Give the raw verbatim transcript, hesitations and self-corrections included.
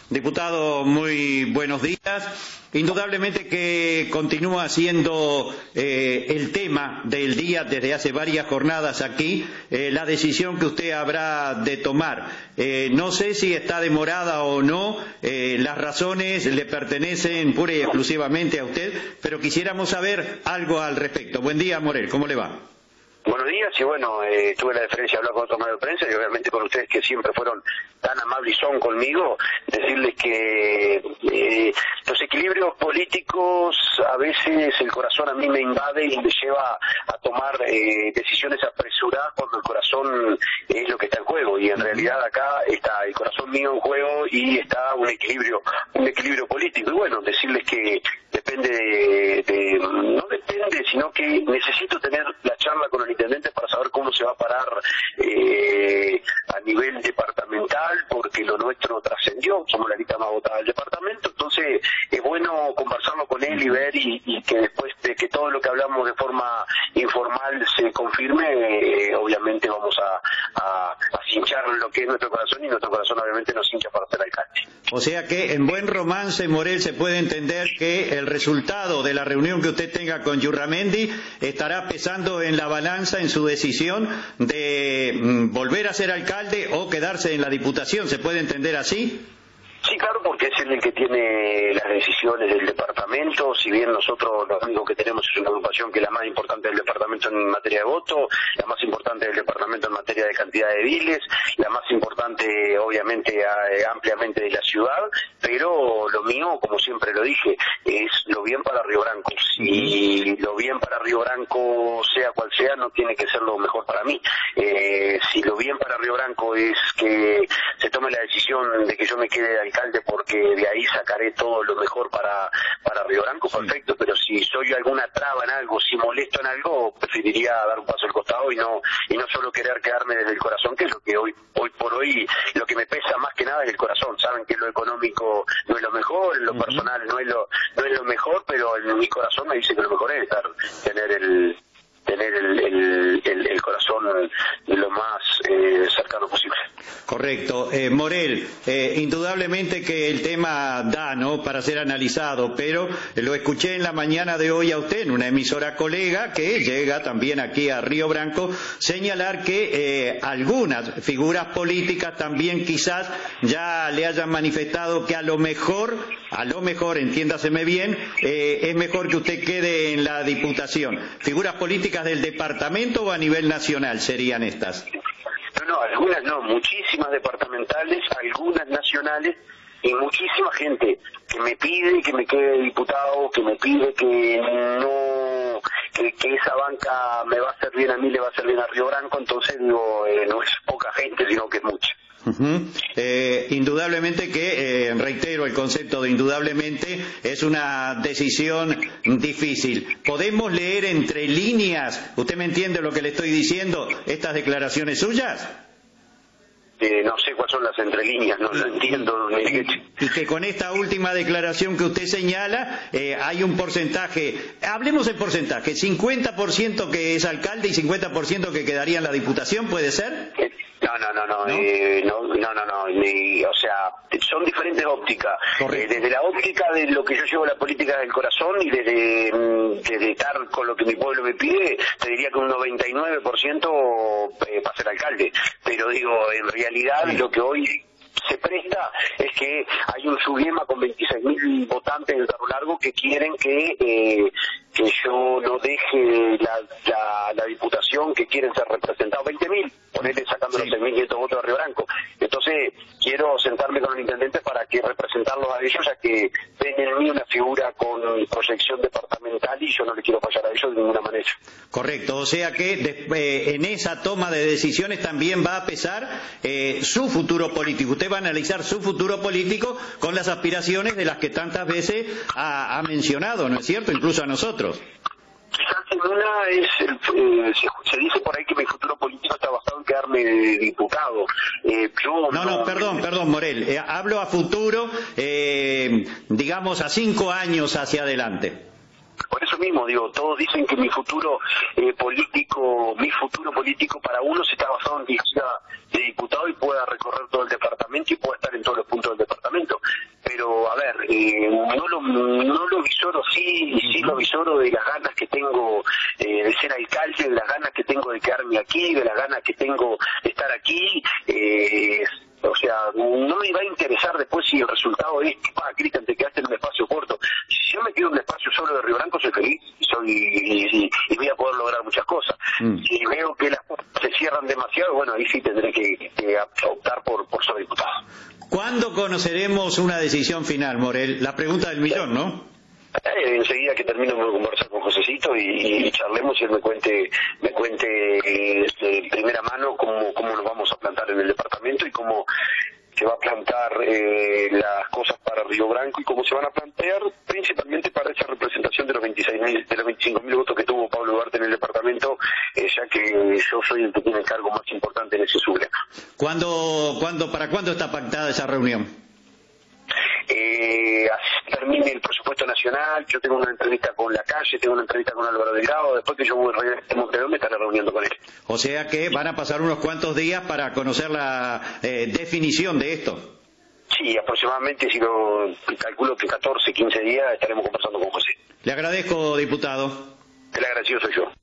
Diputado, muy buenos días. Indudablemente que continúa siendo eh, el tema del día desde hace varias jornadas aquí, eh, la decisión que usted habrá de tomar. Eh, no sé si está demorada o no, eh, las razones le pertenecen pura y exclusivamente a usted, pero quisiéramos saber algo al respecto. Buen día, Morel, ¿cómo le va? Buenos días, y bueno, eh, tuve la deferencia de hablar con otros medios de prensa y obviamente con ustedes que siempre fueron tan amables y son conmigo, decirles que eh, los equilibrios políticos a veces el corazón a mí me invade y me lleva a tomar eh, decisiones apresuradas cuando el corazón es lo que está en juego, y en realidad acá está el corazón mío en juego y está un equilibrio, un equilibrio político. Y bueno, decirles que depende de, de no depende, sino que necesito tener la charla con el intendente para saber cómo se va a parar eh, a nivel departamental, porque lo nuestro trascendió, somos la lista más votada del departamento, entonces es bueno conversarlo con él y ver y, y que después de que todo lo que hablamos de forma informal se confirme, eh, obviamente vamos a, a, a cinchar lo que es nuestro corazón, y nuestro corazón obviamente nos hincha para ser alcalde. O sea que en buen romance, Morel, se puede entender que el resultado de la reunión que usted tenga con Yurramendi estará pesando en la balanza en su decisión de mm, volver a ser alcalde o quedarse en la Diputación. ¿Se puede entender así? Sí, claro, porque es él el que tiene las decisiones del departamento, si bien nosotros lo único que tenemos es una agrupación que es la más importante del departamento en materia de voto, la más importante del departamento en materia de cantidad de ediles, la más importante obviamente ampliamente de la ciudad, pero lo mío, como siempre lo dije, es lo bien para Río Branco. Si lo bien para Río Branco, sea cual sea, no tiene que ser lo mejor para mí. Eh, si lo bien para Río Branco es que se tome la decisión de que yo me quede de alcalde porque de ahí sacaré todo lo mejor para para Río Branco, perfecto, pero si soy alguna traba en algo, si molesto en algo, preferiría dar un paso al costado y no y no solo querer quedarme desde el corazón, que es lo que hoy hoy por hoy lo que me pesa más que nada es el corazón. Saben que lo económico no es lo mejor, en lo uh-huh. personal no es lo no es lo mejor, pero en mi corazón me dice que lo mejor es estar tener el tener el, el, el, el corazón lo más eh, cercano posible. Correcto. Eh, Morel, eh, indudablemente que el tema da, ¿no?, para ser analizado, pero lo escuché en la mañana de hoy a usted en una emisora colega que llega también aquí a Río Branco señalar que eh, algunas figuras políticas también quizás ya le hayan manifestado que a lo mejor, a lo mejor, entiéndaseme bien, eh, es mejor que usted quede en la Diputación. ¿Figuras políticas del departamento o a nivel nacional serían estas? No, no, algunas no, muchísimas departamentales, algunas nacionales y muchísima gente que me pide que me quede diputado, que me pide que no, que, que esa banca me va a hacer bien a mí, le va a hacer bien a Río Branco, entonces digo, eh, no es poca gente, sino que es mucha. Uh-huh. Eh, indudablemente que, eh, reitero el concepto de indudablemente, es una decisión difícil. ¿Podemos leer entre líneas, usted me entiende lo que le estoy diciendo, estas declaraciones suyas? Eh, no sé cuáles son las entrelíneas, no lo entiendo. Y que con esta última declaración que usted señala, eh, hay un porcentaje, hablemos en porcentaje, cincuenta por ciento que es alcalde y cincuenta por ciento que quedaría en la Diputación, ¿puede ser? Eh, No, no, no, no, ¿No? Eh, no, no, no, no ni, o sea, son diferentes ópticas. Eh, desde la óptica de lo que yo llevo la política del corazón y desde, desde estar con lo que mi pueblo me pide, te diría que un noventa y nueve por ciento eh, para ser alcalde. Pero digo, en realidad sí. Lo que hoy se presta es que hay un Subiema con veintiséis mil votantes del Cerro Largo que quieren que eh, que yo no deje la, la, la diputación, que quieren ser representados, veinte mil, ponerle sacando sí. los seis mil quinientos votos de Río Branco. Entonces quiero sentarme con el intendente para que representarlos a ellos, ya que ven en mí una figura con proyección departamental y yo no le quiero fallar a ellos de ninguna manera. Correcto, o sea que de, eh, en esa toma de decisiones también va a pesar eh, su futuro político. Usted va a analizar su futuro político con las aspiraciones de las que tantas veces ha, ha mencionado, ¿no es cierto? Incluso a nosotros. Quizás en una es, el, eh, se, se dice por ahí que mi futuro político está basado en quedarme diputado. Eh, yo no, no, no, perdón, me... perdón, Morel. Eh, hablo a futuro, eh, digamos a cinco años hacia adelante. Por eso mismo, digo, todos dicen que mi futuro eh, político, mi futuro político para uno se está basado en que sea de diputado y pueda recorrer todo el departamento y pueda estar en todos los puntos del departamento. eh, no lo no lo visoro sí, sí lo visoro de las ganas que tengo eh, de ser alcalde, de las ganas que tengo de quedarme aquí, de las ganas que tengo de estar aquí. eh, O sea, no me va a interesar después si el resultado es, ah, Cristian, te quedaste en un espacio corto. Si yo me quedo en un espacio solo de Río Branco, soy feliz y, soy, y, y, y voy a poder lograr muchas cosas. Mm. Si veo que las cosas se cierran demasiado, bueno, ahí sí tendré que, que optar por, por ser diputado. ¿Cuándo conoceremos una decisión final, Morel? La pregunta del millón, ¿no? Eh, enseguida que termino de conversar con Josecito y, y charlemos y él me cuente me cuente eh, de primera mano cómo, cómo nos vamos a plantar en el departamento y cómo se va a plantar eh, las cosas para Río Branco y cómo se van a plantear principalmente para esa representación de los veintiséis mil, de los veinticinco mil votos que tuvo Pablo Ugarte en el departamento, eh, ya que yo soy el que tiene el cargo más importante en ese sublema. ¿Cuándo, cuándo, ¿Para cuándo está pactada esa reunión? Eh, así termine el presupuesto nacional, yo tengo una entrevista con La Calle, tengo una entrevista con Álvaro Delgado, después que yo voy a Montevideo me estaré reuniendo con él. O sea que van a pasar unos cuantos días para conocer la eh, definición de esto. Sí, aproximadamente, si lo calculo que catorce, quince días estaremos conversando con José. Le agradezco, diputado. El agradecido soy yo.